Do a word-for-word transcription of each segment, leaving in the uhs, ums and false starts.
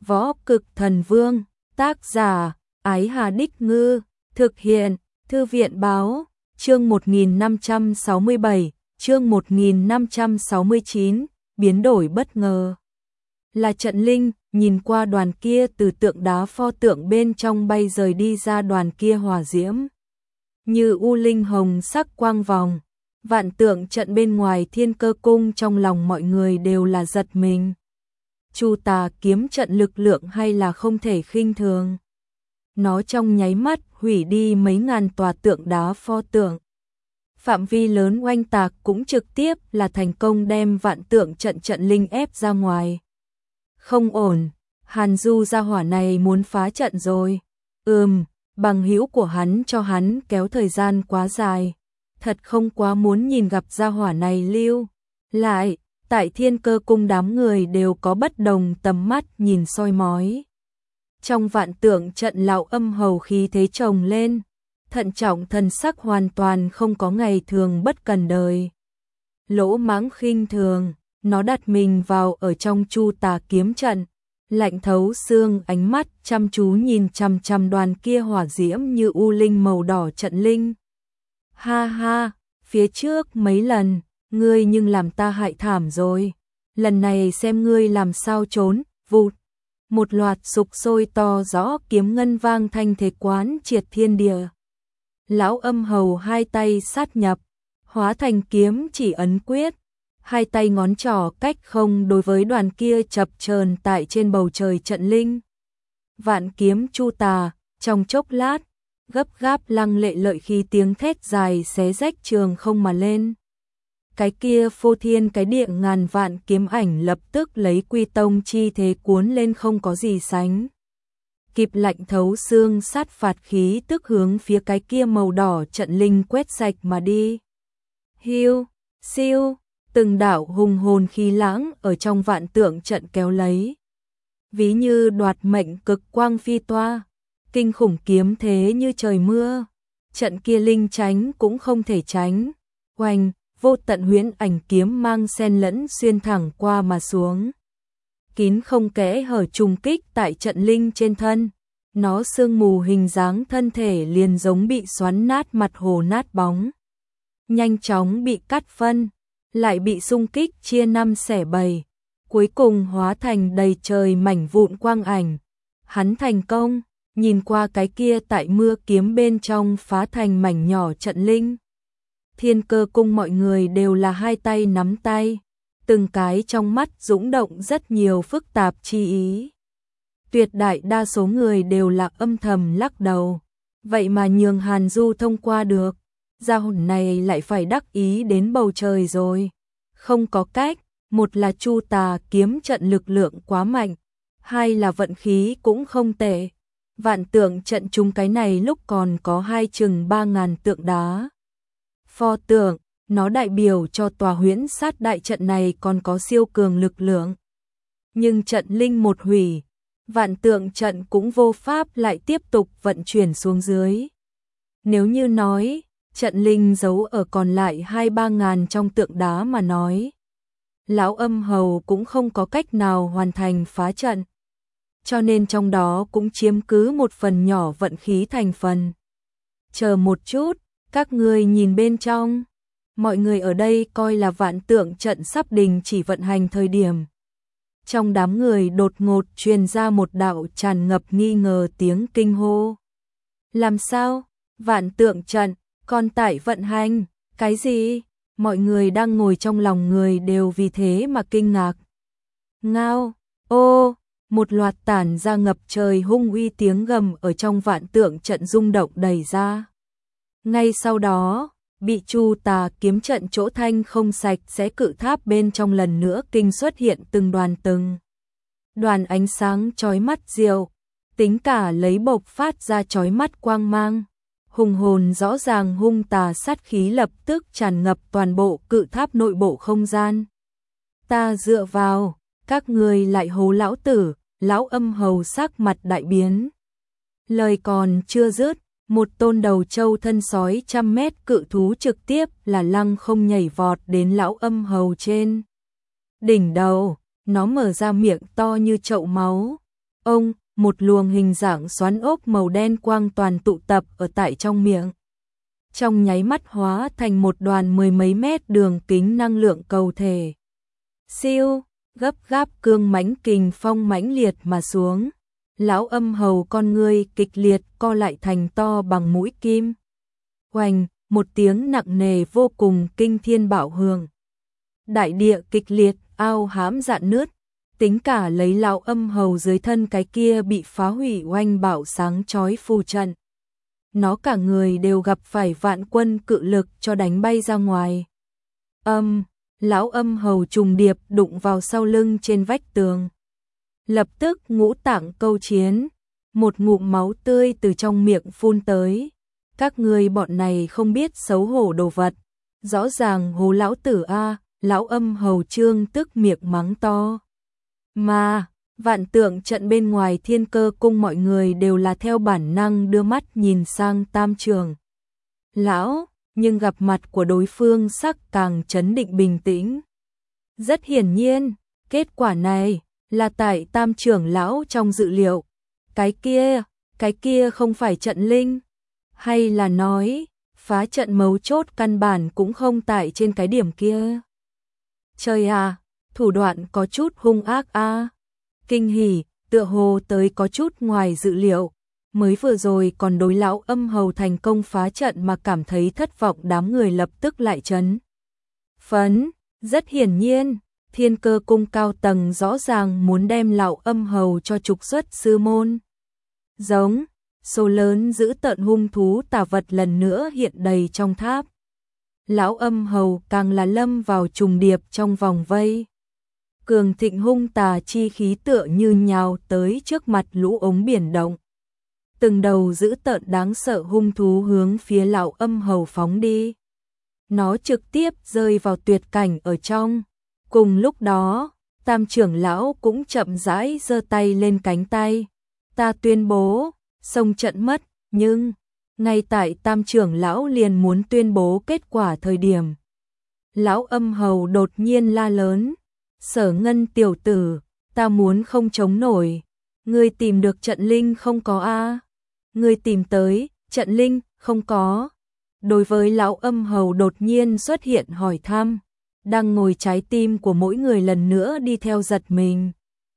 Võ Cực Thần Vương, tác giả, Ái Hà Đích Ngư, thực hiện, Thư viện Báo, chương một nghìn năm trăm sáu mươi bảy, chương một nghìn năm trăm sáu mươi chín, biến đổi bất ngờ. Là Trận Linh, nhìn qua đoàn kia từ tượng đá pho tượng bên trong bay rời đi ra đoàn kia hỏa diễm. Như u linh hồng sắc quang vòng, vạn tượng trận bên ngoài Thiên Cơ Cung trong lòng mọi người đều là giật mình. Chu Tà kiếm trận lực lượng hay là không thể khinh thường. Nó trong nháy mắt hủy đi mấy ngàn tòa tượng đá pho tượng. Phạm vi lớn oanh tạc cũng trực tiếp là thành công đem vạn tượng trận trận linh ép ra ngoài. Không ổn, Hàn Du gia hỏa này muốn phá trận rồi. Ừm, bằng hữu của hắn cho hắn kéo thời gian quá dài. Thật không quá muốn nhìn gặp gia hỏa này lưu. Lại, tại Thiên Cơ Cung đám người đều có bất đồng tầm mắt nhìn soi mói. Trong vạn tượng trận lão âm hầu khí thế chồng lên, thận trọng thần sắc hoàn toàn không có ngày thường bất cần đời. Lỗ mãng khinh thường, nó đặt mình vào ở trong Chu Tà kiếm trận, lạnh thấu xương ánh mắt chăm chú nhìn chằm chằm đoàn kia hỏa diễm như u linh màu đỏ trận linh. Ha ha, phía trước mấy lần, ngươi nhưng làm ta hại thảm rồi. Lần này xem ngươi làm sao trốn, vụt. Một loạt sục sôi to rõ kiếm ngân vang thanh thế quán triệt thiên địa. Lão âm hầu hai tay sát nhập, hóa thành kiếm chỉ ấn quyết. Hai tay ngón trỏ cách không đối với đoàn kia chập chờn tại trên bầu trời trận linh. Vạn kiếm Chu Tà, trong chốc lát, gấp gáp lăng lệ lợi khí tiếng thét dài xé rách trường không mà lên. Cái kia phô thiên cái địa ngàn vạn kiếm ảnh lập tức lấy quy tông chi thế cuốn lên không có gì sánh. Kịp lạnh thấu xương sát phạt khí tức hướng phía cái kia màu đỏ trận linh quét sạch mà đi. Hiu, siêu, từng đạo hùng hồn khí lãng ở trong vạn tượng trận kéo lấy. Ví như đoạt mệnh cực quang phi toa, kinh khủng kiếm thế như trời mưa. Trận kia linh tránh cũng không thể tránh. Oanh, vô tận huyễn ảnh kiếm mang xen lẫn xuyên thẳng qua mà xuống. Kín không kẽ hở trùng kích tại trận linh trên thân. Nó sương mù hình dáng thân thể liền giống bị xoắn nát mặt hồ nát bóng. Nhanh chóng bị cắt phân, lại bị xung kích chia năm xẻ bảy. Cuối cùng hóa thành đầy trời mảnh vụn quang ảnh. Hắn thành công, nhìn qua cái kia tại mưa kiếm bên trong phá thành mảnh nhỏ trận linh. Thiên Cơ Cung mọi người đều là hai tay nắm tay, từng cái trong mắt dũng động rất nhiều phức tạp chi ý. Tuyệt đại đa số người đều là âm thầm lắc đầu, vậy mà nhường Hàn Du thông qua được, gia hồn này lại phải đắc ý đến bầu trời rồi. Không có cách, một là Chu Tà kiếm trận lực lượng quá mạnh, hai là vận khí cũng không tệ. Vạn tượng trận chúng cái này lúc còn có hai chừng ba ngàn tượng đá. Pho tượng, nó đại biểu cho tòa huyễn sát đại trận này còn có siêu cường lực lượng. Nhưng trận linh một hủy, vạn tượng trận cũng vô pháp lại tiếp tục vận chuyển xuống dưới. Nếu như nói, trận linh giấu ở còn lại hai ba ngàn trong tượng đá mà nói, lão âm hầu cũng không có cách nào hoàn thành phá trận. Cho nên trong đó cũng chiếm cứ một phần nhỏ vận khí thành phần. Chờ một chút, các người nhìn bên trong. Mọi người ở đây coi là vạn tượng trận sắp đình chỉ vận hành thời điểm. Trong đám người đột ngột truyền ra một đạo tràn ngập nghi ngờ tiếng kinh hô. Làm sao? Vạn tượng trận, còn tại vận hành, cái gì? Mọi người đang ngồi trong lòng người đều vì thế mà kinh ngạc. Ngao, ô, một loạt tản ra ngập trời hung uy tiếng gầm ở trong vạn tượng trận rung động đầy ra. Ngay sau đó, bị Chu Tà kiếm trận chỗ thanh không sạch sẽ cự tháp bên trong lần nữa kinh xuất hiện từng đoàn từng. Đoàn ánh sáng chói mắt diệu, tính cả lấy bộc phát ra chói mắt quang mang. Hùng hồn rõ ràng hung tà sát khí lập tức tràn ngập toàn bộ cự tháp nội bộ không gian. Ta dựa vào, các người lại hố lão tử, lão âm hầu sắc mặt đại biến. Lời còn chưa dứt, một tôn đầu trâu thân sói trăm mét cự thú trực tiếp là lăng không nhảy vọt đến lão âm hầu trên đỉnh đầu. Nó mở ra miệng to như chậu máu, Ông, một luồng hình dạng xoắn ốc màu đen quang toàn tụ tập ở tại trong miệng. Trong nháy mắt hóa thành một đoàn mười mấy mét đường kính năng lượng cầu thể. Siêu, gấp gáp cương mãnh kình phong mãnh liệt mà xuống. Lão Âm Hầu con ngươi kịch liệt co lại thành to bằng mũi kim. Oành, một tiếng nặng nề vô cùng kinh thiên bạo hưởng. Đại địa kịch liệt, ao hám dạn nứt. Tính cả lấy Lão Âm Hầu dưới thân cái kia bị phá hủy oanh bạo sáng chói phù trận. Nó cả người đều gặp phải vạn quân cự lực cho đánh bay ra ngoài. Âm, Lão Âm Hầu trùng điệp đụng vào sau lưng trên vách tường. Lập tức ngũ tạng câu chiến, một ngụm máu tươi từ trong miệng phun tới. Các ngươi bọn này không biết xấu hổ đồ vật, rõ ràng hố lão tử a, Lão Âm Hầu trương tức miệng mắng to. Mà, vạn tượng trận bên ngoài Thiên Cơ cung mọi người đều là theo bản năng đưa mắt nhìn sang Tam Trưởng lão, nhưng gặp mặt của đối phương sắc càng trấn định bình tĩnh. Rất hiển nhiên, kết quả này là tại Tam Trưởng lão trong dự liệu. Cái kia, cái kia không phải trận linh, hay là nói, phá trận mấu chốt căn bản cũng không tại trên cái điểm kia. Trời à, thủ đoạn có chút hung ác a. À. Kinh hỉ, tựa hồ tới có chút ngoài dự liệu. Mới vừa rồi còn đối Lão Âm Hầu thành công phá trận mà cảm thấy thất vọng, đám người lập tức lại chấn phấn. Rất hiển nhiên, Thiên Cơ cung cao tầng rõ ràng muốn đem Lão Âm Hầu cho trục xuất sư môn. Giống, số lớn dữ tợn hung thú tà vật lần nữa hiện đầy trong tháp. Lão Âm Hầu càng là lâm vào trùng điệp trong vòng vây. Cường thịnh hung tà chi khí tựa như nhào tới trước mặt lũ ống biển động. Từng đầu dữ tợn đáng sợ hung thú hướng phía Lão Âm Hầu phóng đi. Nó trực tiếp rơi vào tuyệt cảnh ở trong. Cùng lúc đó, Tam Trưởng lão cũng chậm rãi giơ tay lên cánh tay. Ta tuyên bố, xông trận mất, nhưng ngay tại Tam Trưởng lão liền muốn tuyên bố kết quả thời điểm, Lão Âm Hầu đột nhiên la lớn, Sở Ngân tiểu tử, ta muốn không chống nổi. Ngươi tìm được trận linh không có a? Ngươi tìm tới, trận linh không có. Đối với Lão Âm Hầu đột nhiên xuất hiện hỏi thăm, đang ngồi trái tim của mỗi người lần nữa đi theo giật mình.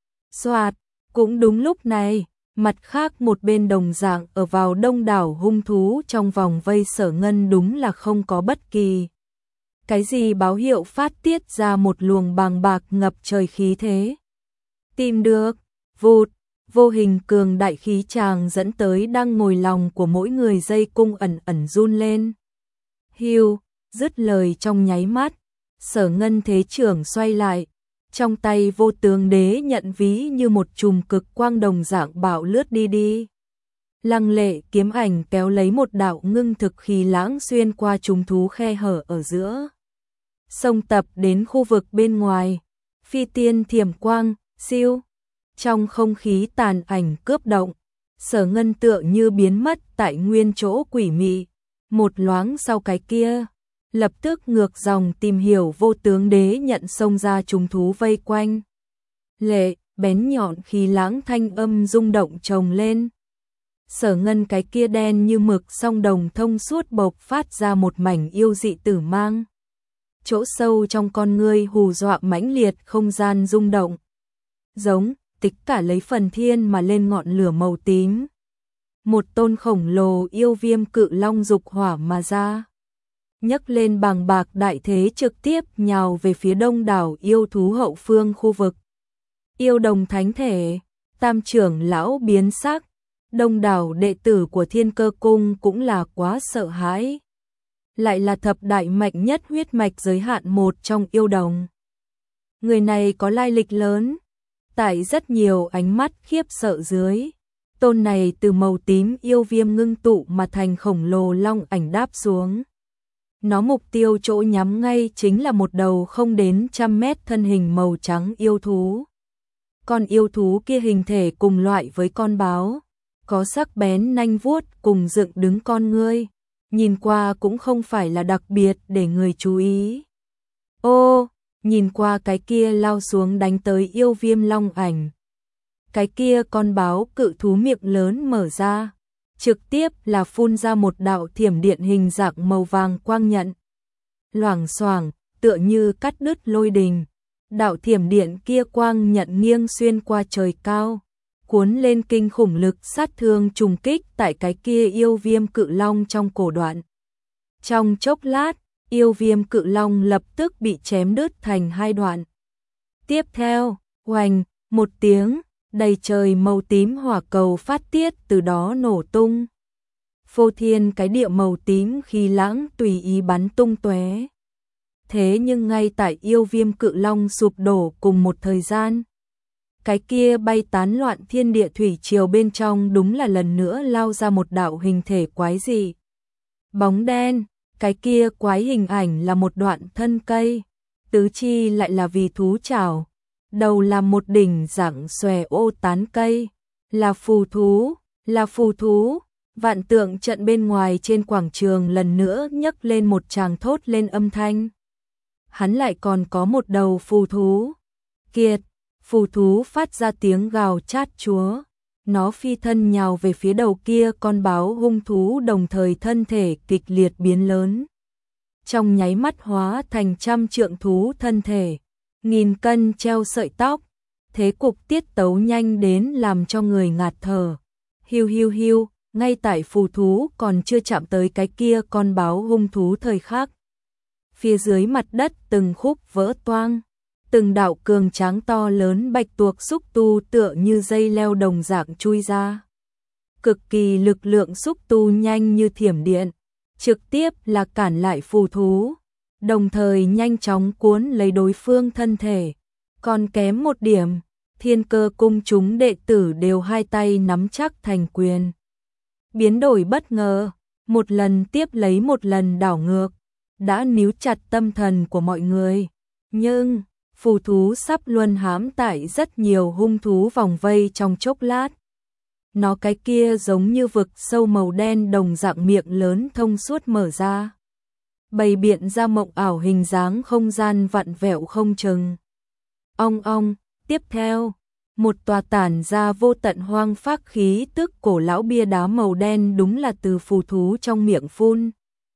Soạt, cũng đúng lúc này, mặt khác một bên đồng dạng ở vào đông đảo hung thú trong vòng vây Sở Ngân đúng là không có bất kỳ cái gì báo hiệu phát tiết ra một luồng bàng bạc ngập trời khí thế. Tìm được, vụt, vô hình cường đại khí tràng dẫn tới đang ngồi lòng của mỗi người dây cung ẩn ẩn run lên. Hiu, dứt lời trong nháy mắt, Sở Ngân thế trưởng xoay lại, trong tay vô tướng đế nhận ví như một chùm cực quang đồng dạng bạo lướt đi đi. Lăng lệ kiếm ảnh kéo lấy một đạo ngưng thực khí lãng xuyên qua trùng thú khe hở ở giữa. Xông tập đến khu vực bên ngoài, phi tiên thiểm quang, siêu. Trong không khí tàn ảnh cướp động, Sở Ngân tựa như biến mất tại nguyên chỗ quỷ mị. Một loáng sau cái kia, lập tức ngược dòng tìm hiểu vô tướng đế nhận xông ra trùng thú vây quanh. Lệ, bén nhọn khí lãng thanh âm rung động chồng lên. Sở Ngân cái kia đen như mực song đồng thông suốt bộc phát ra một mảnh yêu dị tử mang. Chỗ sâu trong con ngươi hù dọa mãnh liệt, không gian rung động. Giống, tích cả lấy phần thiên mà lên ngọn lửa màu tím. Một tôn khổng lồ yêu viêm cự long dục hỏa mà ra. Nhấc lên bàng bạc đại thế trực tiếp nhào về phía đông đảo yêu thú hậu phương khu vực. Yêu đồng thánh thể, Tam Trưởng lão biến sắc. Đông đảo đệ tử của Thiên Cơ cung cũng là quá sợ hãi. Lại là thập đại mạnh nhất huyết mạch giới hạn một trong yêu đồng. Người này có lai lịch lớn. Tại rất nhiều ánh mắt khiếp sợ dưới, tôn này từ màu tím yêu viêm ngưng tụ mà thành khổng lồ long ảnh đáp xuống. Nó mục tiêu chỗ nhắm ngay chính là một đầu không đến trăm mét thân hình màu trắng yêu thú. Con yêu thú kia hình thể cùng loại với con báo, có sắc bén nanh vuốt cùng dựng đứng con ngươi, nhìn qua cũng không phải là đặc biệt để người chú ý. Ô, nhìn qua cái kia lao xuống đánh tới yêu viêm long ảnh. cái kia con báo cự thú miệng lớn mở ra, trực tiếp là phun ra một đạo thiểm điện hình dạng màu vàng quang nhận. Loảng xoảng, tựa như cắt đứt lôi đình. Đạo thiểm điện kia quang nhận nghiêng xuyên qua trời cao, cuốn lên kinh khủng lực sát thương trùng kích tại cái kia yêu viêm cự long trong cổ đoạn. Trong chốc lát, yêu viêm cự long lập tức bị chém đứt thành hai đoạn. Tiếp theo, oành, một tiếng, đầy trời màu tím hỏa cầu phát tiết từ đó nổ tung. Phô thiên cái địa màu tím khí lãng tùy ý bắn tung tóe. Thế nhưng ngay tại yêu viêm cự long sụp đổ cùng một thời gian, cái kia bay tán loạn thiên địa thủy triều bên trong đúng là lần nữa lao ra một đạo hình thể quái dị. Bóng đen, cái kia quái hình ảnh là một đoạn thân cây, tứ chi lại là vì thú chảo, đầu là một đỉnh dạng xòe ô tán cây, là phù thú, là phù thú. Vạn tượng trận bên ngoài trên quảng trường lần nữa nhấc lên một tràng thốt lên âm thanh. Hắn lại còn có một đầu phù thú. Kiệt, phù thú phát ra tiếng gào chát chúa. Nó phi thân nhào về phía đầu kia con báo hung thú, đồng thời thân thể kịch liệt biến lớn. Trong nháy mắt hóa thành trăm trượng thú thân thể, nghìn cân treo sợi tóc. Thế cục tiết tấu nhanh đến làm cho người ngạt thở. Hiu hiu hiu, ngay tại phù thú còn chưa chạm tới cái kia con báo hung thú thời khắc. Phía dưới mặt đất từng khúc vỡ toang, từng đạo cường tráng to lớn bạch tuộc xúc tu tựa như dây leo đồng dạng chui ra. Cực kỳ lực lượng xúc tu nhanh như thiểm điện, trực tiếp là cản lại phù thú, đồng thời nhanh chóng cuốn lấy đối phương thân thể. Còn kém một điểm, Thiên Cơ cung chúng đệ tử đều hai tay nắm chắc thành quyền. Biến đổi bất ngờ, một lần tiếp lấy một lần đảo ngược, đã níu chặt tâm thần của mọi người. Nhưng, phù thú sắp luân hãm tại rất nhiều hung thú vòng vây trong chốc lát. Nó cái kia giống như vực sâu màu đen đồng dạng miệng lớn thông suốt mở ra, bày biện ra mộng ảo hình dáng không gian vặn vẹo không chừng. Ong ong, tiếp theo, một tòa tản ra vô tận hoang phác khí tức cổ lão bia đá màu đen đúng là từ phù thú trong miệng phun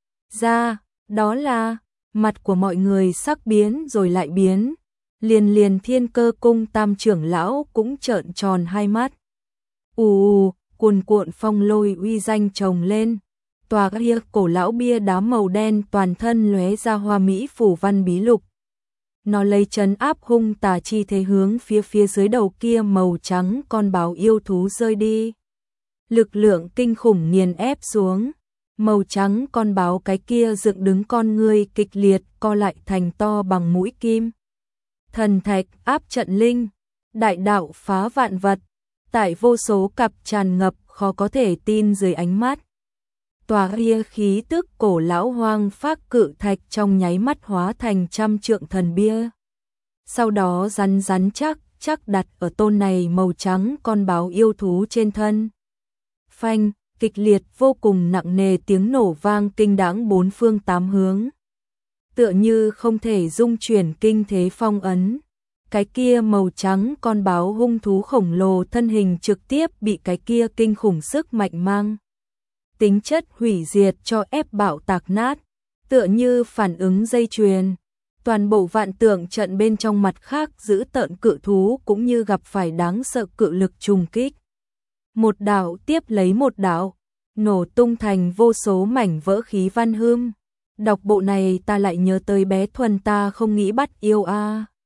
ra, đó là, mặt của mọi người sắc biến rồi lại biến, liền liền Thiên Cơ cung tam trưởng lão cũng trợn tròn hai mắt. Ù ù, cuồn cuộn phong lôi uy danh chồng lên, tòa kia cổ lão bia đá màu đen toàn thân lóe ra hoa mỹ phủ văn bí lục. Nó lấy trấn áp hung tà chi thế hướng phía phía dưới đầu kia màu trắng con báo yêu thú rơi đi. Lực lượng kinh khủng nghiền ép xuống, màu trắng con báo cái kia dựng đứng con ngươi kịch liệt co lại thành to bằng mũi kim. Thần thạch áp trận linh, đại đạo phá vạn vật, tại vô số cặp tràn ngập khó có thể tin dưới ánh mắt. Tòa kia khí tức cổ lão hoang phác cự thạch trong nháy mắt hóa thành trăm trượng thần bia. Sau đó rắn rắn chắc chắc đặt ở tôn này màu trắng con báo yêu thú trên thân. Phanh, kịch liệt vô cùng nặng nề tiếng nổ vang kinh đãng bốn phương tám hướng. Tựa như không thể dung chuyển kinh thế phong ấn. Cái kia màu trắng con báo hung thú khổng lồ thân hình trực tiếp bị cái kia kinh khủng sức mạnh mang tính chất hủy diệt cho ép bạo tạc nát, tựa như phản ứng dây chuyền. Toàn bộ vạn tượng trận bên trong mặt khác giữ tợn cự thú cũng như gặp phải đáng sợ cự lực trùng kích. Một đạo tiếp lấy một đạo, nổ tung thành vô số mảnh vỡ khí văn hươm. Đọc bộ này ta lại nhớ tới bé Thuần ta không nghĩ bắt yêu a.